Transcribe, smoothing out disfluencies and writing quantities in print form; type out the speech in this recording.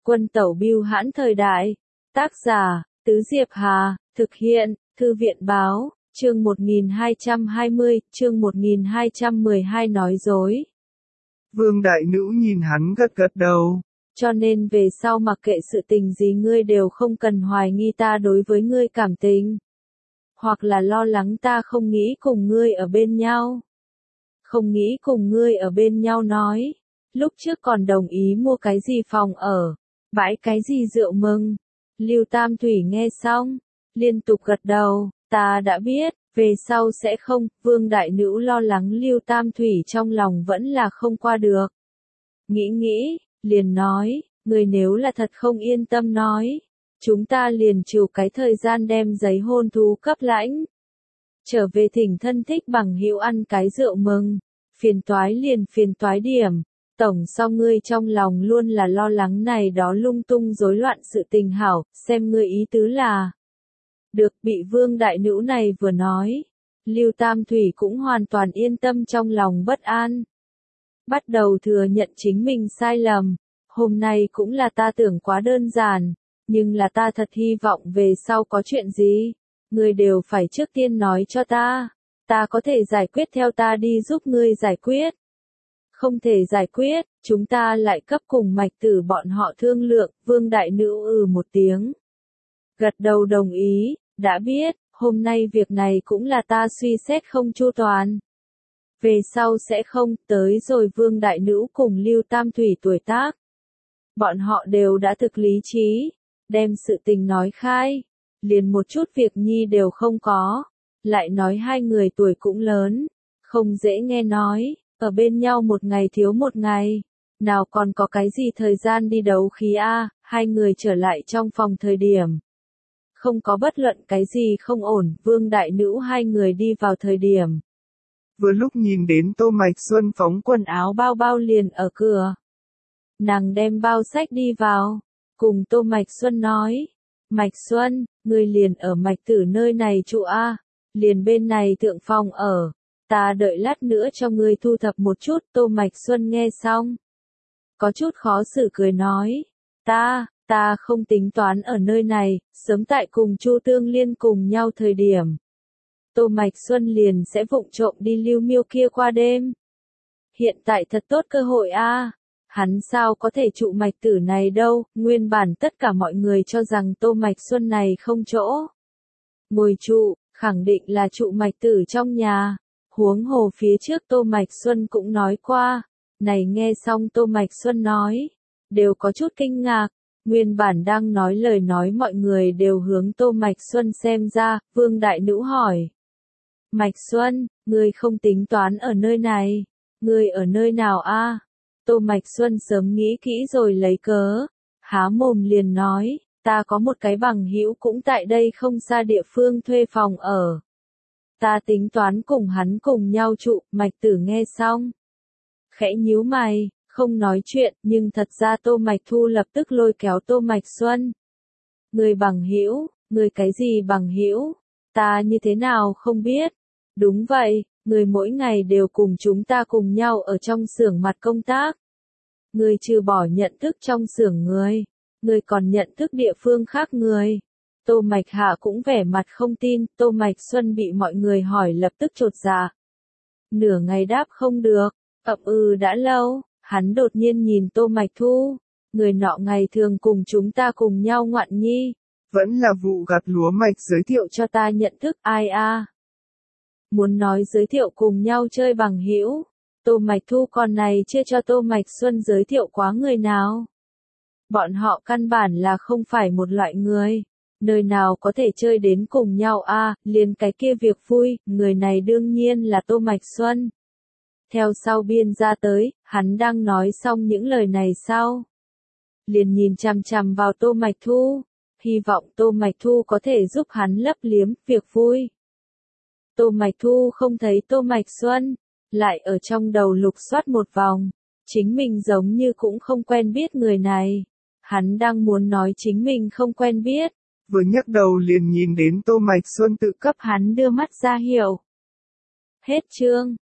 Quân tẩu bưu hãn thời đại. Tác giả, Tứ Diệp Hà, thực hiện, Thư viện báo, chương 1220, chương 1212 nói dối. Vương đại nữ nhìn hắn gật gật đầu. Cho nên về sau mặc kệ sự tình gì ngươi đều không cần hoài nghi ta đối với ngươi cảm tình. Hoặc là lo lắng ta không nghĩ cùng ngươi ở bên nhau. Không nghĩ cùng ngươi ở bên nhau nói. Lúc trước còn đồng ý mua cái gì phòng ở, bãi cái gì rượu mừng. Lưu Tam Thủy nghe xong, liên tục gật đầu, ta đã biết, về sau sẽ không. Vương đại nữ lo lắng Lưu Tam Thủy trong lòng vẫn là không qua được. Nghĩ, liền nói, người nếu là thật không yên tâm nói, chúng ta liền chịu cái thời gian đem giấy hôn thú cấp lãnh. Trở về thỉnh thân thích bằng hữu ăn cái rượu mừng, phiền toái liền phiền toái điểm. Tổng so ngươi trong lòng luôn là lo lắng này đó lung tung rối loạn sự tình hảo, xem ngươi ý tứ là. Được, bị vương đại nữ này vừa nói, Lưu Tam Thủy cũng hoàn toàn yên tâm trong lòng bất an. Bắt đầu thừa nhận chính mình sai lầm, hôm nay cũng là ta tưởng quá đơn giản, nhưng là ta thật hy vọng về sau có chuyện gì, ngươi đều phải trước tiên nói cho ta có thể giải quyết theo ta đi giúp ngươi giải quyết. Không thể giải quyết, chúng ta lại cấp cùng Mạch Tử bọn họ thương lượng. Vương đại nữ một tiếng. Gật đầu đồng ý, đã biết, hôm nay việc này cũng là ta suy xét không chu toàn. Về sau sẽ không. Tới rồi vương đại nữ cùng Lưu Tam Thủy tuổi tác. Bọn họ đều đã thực lý trí, đem sự tình nói khai, liền một chút việc nhi đều không có. Lại nói hai người tuổi cũng lớn, không dễ nghe nói. Ở bên nhau một ngày thiếu một ngày, nào còn có cái gì thời gian đi đấu khí a. Hai người trở lại trong phòng thời điểm. Không có bất luận cái gì không ổn, vương đại nữ hai người đi vào thời điểm. Vừa lúc nhìn đến Tô Mạch Xuân phóng quần áo bao liền ở cửa. Nàng đem bao sách đi vào, cùng Tô Mạch Xuân nói. Mạch Xuân, ngươi liền ở Mạch Tử nơi này trụ a, liền bên này thượng phòng ở. Ta đợi lát nữa cho ngươi thu thập một chút. Tô Mạch Xuân nghe xong, có chút khó xử cười nói, ta không tính toán ở nơi này, sớm tại cùng Chu Tương Liên cùng nhau thời điểm. Tô Mạch Xuân liền sẽ vụng trộm đi Lưu Miêu kia qua đêm. Hiện tại thật tốt cơ hội a, hắn sao có thể trụ Mạch Tử này đâu, nguyên bản tất cả mọi người cho rằng Tô Mạch Xuân này không chỗ ngồi trụ, khẳng định là trụ Mạch Tử trong nhà. Huống hồ phía trước Tô Mạch Xuân cũng nói qua, này nghe xong Tô Mạch Xuân nói, đều có chút kinh ngạc, nguyên bản đang nói lời nói mọi người đều hướng Tô Mạch Xuân xem ra. Vương đại nữ hỏi, Mạch Xuân, ngươi không tính toán ở nơi này, ngươi ở nơi nào a? Tô Mạch Xuân sớm nghĩ kỹ rồi lấy cớ, há mồm liền nói, ta có một cái bằng hữu cũng tại đây không xa địa phương thuê phòng ở. Ta tính toán cùng hắn cùng nhau trụ. Mạch Tử nghe xong, khẽ nhíu mày, không nói chuyện, nhưng thật ra Tô Mạch Thu lập tức lôi kéo Tô Mạch Xuân. Người bằng hữu, người cái gì bằng hữu? Ta như thế nào không biết? Đúng vậy, người mỗi ngày đều cùng chúng ta cùng nhau ở trong xưởng mặt công tác. Người trừ bỏ nhận thức trong xưởng người còn nhận thức địa phương khác người. Tô Mạch Hạ cũng vẻ mặt không tin. Tô Mạch Xuân bị mọi người hỏi lập tức chột dạ. Nửa ngày đáp không được, đã lâu. Hắn đột nhiên nhìn Tô Mạch Thu, người nọ ngày thường cùng chúng ta cùng nhau ngoạn nhi. Vẫn là vụ gặt lúa mạch giới thiệu cho ta nhận thức ai a? Muốn nói giới thiệu cùng nhau chơi bằng hữu. Tô Mạch Thu còn này chưa cho Tô Mạch Xuân giới thiệu quá người nào. Bọn họ căn bản là không phải một loại người. Nơi nào có thể chơi đến cùng nhau a, liền cái kia việc vui, người này đương nhiên là Tô Mạch Xuân. Theo sau biên ra tới, hắn đang nói xong những lời này sau. Liền nhìn chằm chằm vào Tô Mạch Thu, hy vọng Tô Mạch Thu có thể giúp hắn lấp liếm việc vui. Tô Mạch Thu không thấy Tô Mạch Xuân, lại ở trong đầu lục soát một vòng, chính mình giống như cũng không quen biết người này. Hắn đang muốn nói chính mình không quen biết. Vừa nhấc đầu liền nhìn đến Tô Mạch Xuân tự cấp hắn đưa mắt ra hiệu. Hết chương.